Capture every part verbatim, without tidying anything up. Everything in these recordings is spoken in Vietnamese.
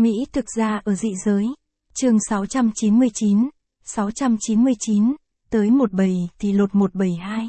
Mỹ thực ra ở dị giới. Chương sáu trăm chín mươi chín, sáu trăm chín mươi chín, tới một bầy thì lột một bầy hai.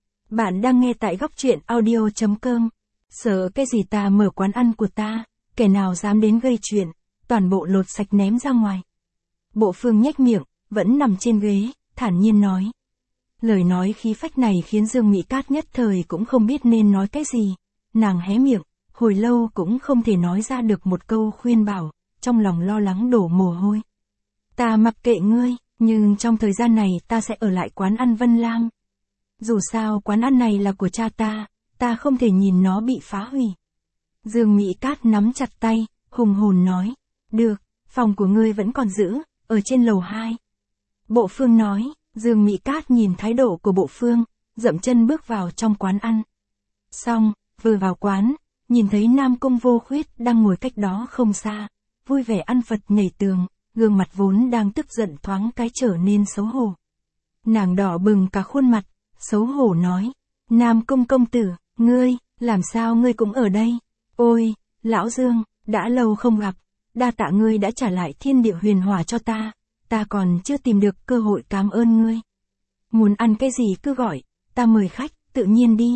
Bạn đang nghe tại góc truyện audio chấm com. Sợ cái gì ta mở quán ăn của ta, kẻ nào dám đến gây chuyện, toàn bộ lột sạch ném ra ngoài. Bộ Phương nhếch miệng, vẫn nằm trên ghế, thản nhiên nói. Lời nói khí phách này khiến Dương Mỹ Cát nhất thời cũng không biết nên nói cái gì. Nàng hé miệng, hồi lâu cũng không thể nói ra được một câu khuyên bảo, trong lòng lo lắng đổ mồ hôi. Ta mặc kệ ngươi, nhưng trong thời gian này ta sẽ ở lại quán ăn Vân Lam. Dù sao quán ăn này là của cha ta, ta không thể nhìn nó bị phá hủy. Dương Mỹ Cát nắm chặt tay, hùng hồn nói. Được, phòng của ngươi vẫn còn giữ, ở trên lầu hai. Bộ Phương nói. Dương Mỹ Cát nhìn thái độ của Bộ Phương, dậm chân bước vào trong quán ăn. Xong, vừa vào quán, nhìn thấy Nam Cung Vô Khuyết đang ngồi cách đó không xa, vui vẻ ăn Phật nhảy tường, gương mặt vốn đang tức giận thoáng cái trở nên xấu hổ. Nàng đỏ bừng cả khuôn mặt, xấu hổ nói, Nam Cung công tử, ngươi, làm sao ngươi cũng ở đây? Ôi, lão Dương, đã lâu không gặp, đa tạ ngươi đã trả lại thiên địa huyền hỏa cho ta. Ta còn chưa tìm được cơ hội cảm ơn ngươi. Muốn ăn cái gì cứ gọi, ta mời khách, tự nhiên đi.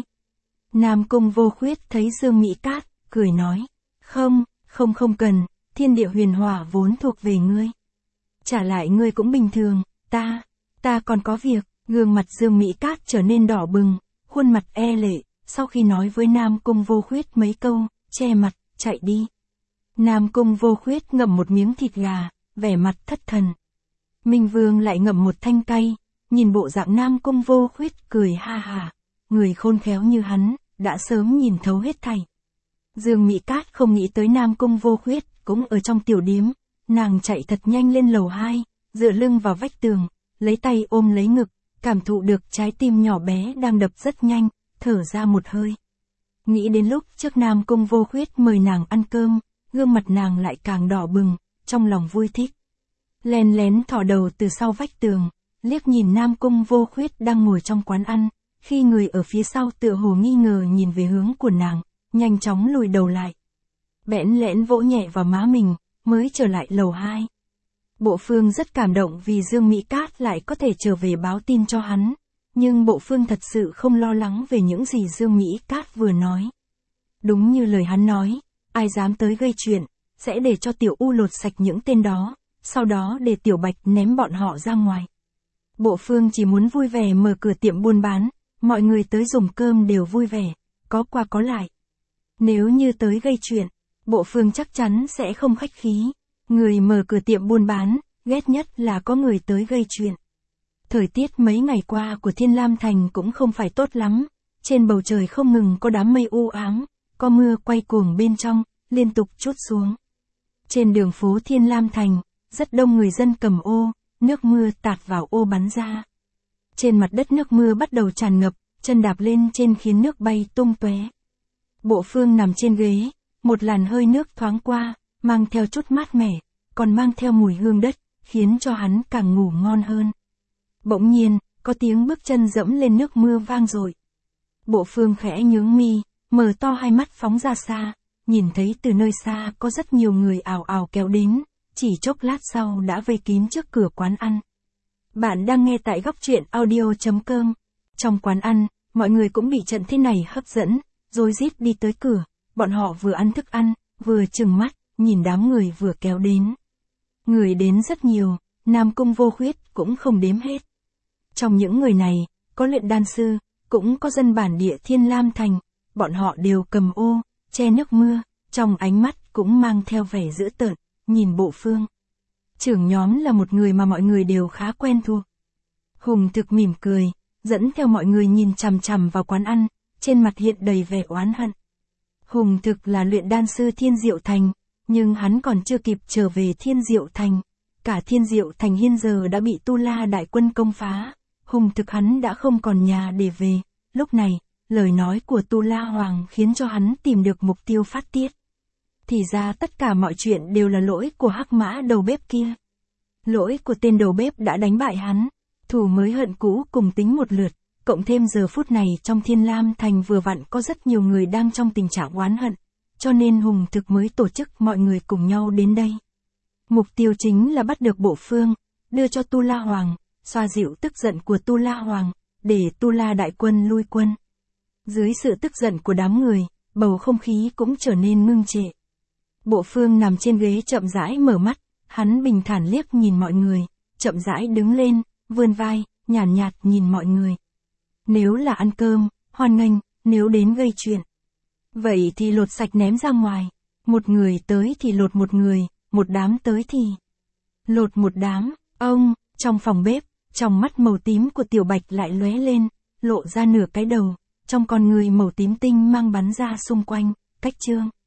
Nam Cung Vô Khuyết thấy Dương Mỹ Cát, cười nói. Không, không không cần, thiên địa huyền hỏa vốn thuộc về ngươi. Trả lại ngươi cũng bình thường, ta, ta còn có việc. Gương mặt Dương Mỹ Cát trở nên đỏ bừng, khuôn mặt e lệ, sau khi nói với Nam Cung Vô Khuyết mấy câu, che mặt, chạy đi. Nam Cung Vô Khuyết ngậm một miếng thịt gà, vẻ mặt thất thần. Minh Vương lại ngậm một thanh cay, nhìn bộ dạng Nam Cung Vô Khuyết cười ha ha, người khôn khéo như hắn, đã sớm nhìn thấu hết thảy. Dương Mỹ Cát không nghĩ tới Nam Cung Vô Khuyết, cũng ở trong tiểu điếm, nàng chạy thật nhanh lên lầu hai, dựa lưng vào vách tường, lấy tay ôm lấy ngực, cảm thụ được trái tim nhỏ bé đang đập rất nhanh, thở ra một hơi. Nghĩ đến lúc trước Nam Cung Vô Khuyết mời nàng ăn cơm, gương mặt nàng lại càng đỏ bừng, trong lòng vui thích. Lén lén thò đầu từ sau vách tường, liếc nhìn Nam Cung Vô Khuyết đang ngồi trong quán ăn, khi người ở phía sau tựa hồ nghi ngờ nhìn về hướng của nàng, nhanh chóng lùi đầu lại. Bẽn lẽn vỗ nhẹ vào má mình, mới trở lại lầu hai. Bộ Phương rất cảm động vì Dương Mỹ Cát lại có thể trở về báo tin cho hắn, nhưng Bộ Phương thật sự không lo lắng về những gì Dương Mỹ Cát vừa nói. Đúng như lời hắn nói, ai dám tới gây chuyện, sẽ để cho Tiểu U lột sạch những tên đó. Sau đó để Tiểu Bạch ném bọn họ ra ngoài. Bộ Phương chỉ muốn vui vẻ mở cửa tiệm buôn bán, mọi người tới dùng cơm đều vui vẻ, có qua có lại. Nếu như tới gây chuyện, Bộ Phương chắc chắn sẽ không khách khí. Người mở cửa tiệm buôn bán, ghét nhất là có người tới gây chuyện. Thời tiết mấy ngày qua của Thiên Lam Thành cũng không phải tốt lắm, trên bầu trời không ngừng có đám mây u ám, có mưa quay cuồng bên trong, liên tục trút xuống. Trên đường phố Thiên Lam Thành, rất đông người dân cầm ô, nước mưa tạt vào ô bắn ra. Trên mặt đất nước mưa bắt đầu tràn ngập, chân đạp lên trên khiến nước bay tung tóe. Bộ Phương nằm trên ghế, một làn hơi nước thoáng qua, mang theo chút mát mẻ, còn mang theo mùi hương đất, khiến cho hắn càng ngủ ngon hơn. Bỗng nhiên, có tiếng bước chân dẫm lên nước mưa vang dội. Bộ Phương khẽ nhướng mi, mở to hai mắt phóng ra xa, nhìn thấy từ nơi xa có rất nhiều người ào ào kéo đến. Chỉ chốc lát sau đã vây kín trước cửa quán ăn. Bạn đang nghe tại góc truyện audio chấm com. Trong quán ăn, mọi người cũng bị trận thế này hấp dẫn, rối rít đi tới cửa, bọn họ vừa ăn thức ăn, vừa trừng mắt, nhìn đám người vừa kéo đến. Người đến rất nhiều, Nam Cung Vô Khuyết cũng không đếm hết. Trong những người này, có luyện đan sư, cũng có dân bản địa Thiên Lam Thành, bọn họ đều cầm ô, che nước mưa, trong ánh mắt cũng mang theo vẻ dữ tợn. Nhìn Bộ Phương. Trưởng nhóm là một người mà mọi người đều khá quen thuộc. Hùng Thực mỉm cười, dẫn theo mọi người nhìn chằm chằm vào quán ăn, trên mặt hiện đầy vẻ oán hận. Hùng Thực là luyện đan sư Thiên Diệu Thành, nhưng hắn còn chưa kịp trở về Thiên Diệu Thành. Cả Thiên Diệu Thành hiện giờ đã bị Tu La đại quân công phá. Hùng Thực hắn đã không còn nhà để về. Lúc này, lời nói của Tu La Hoàng khiến cho hắn tìm được mục tiêu phát tiết. Thì ra tất cả mọi chuyện đều là lỗi của Hắc Mã đầu bếp kia. Lỗi của tên đầu bếp đã đánh bại hắn. Thù mới hận cũ cùng tính một lượt, cộng thêm giờ phút này trong Thiên Lam Thành vừa vặn có rất nhiều người đang trong tình trạng oán hận. cho nên Hùng Thực mới tổ chức mọi người cùng nhau đến đây. Mục tiêu chính là bắt được Bộ Phương, đưa cho Tu La Hoàng, xoa dịu tức giận của Tu La Hoàng, để Tu La đại quân lui quân. Dưới sự tức giận của đám người, bầu không khí cũng trở nên ngưng trệ. Bộ Phương nằm trên ghế chậm rãi mở mắt, hắn bình thản liếc nhìn mọi người, chậm rãi đứng lên, vươn vai, nhàn nhạt, nhạt nhìn mọi người. Nếu là ăn cơm, hoan nghênh, nếu đến gây chuyện, vậy thì lột sạch ném ra ngoài. Một người tới thì lột một người, một đám tới thì lột một đám. Ông, trong phòng bếp, trong mắt màu tím của Tiểu Bạch lại lóe lên, lộ ra nửa cái đầu, trong con người màu tím tinh mang bắn ra xung quanh, cách Trương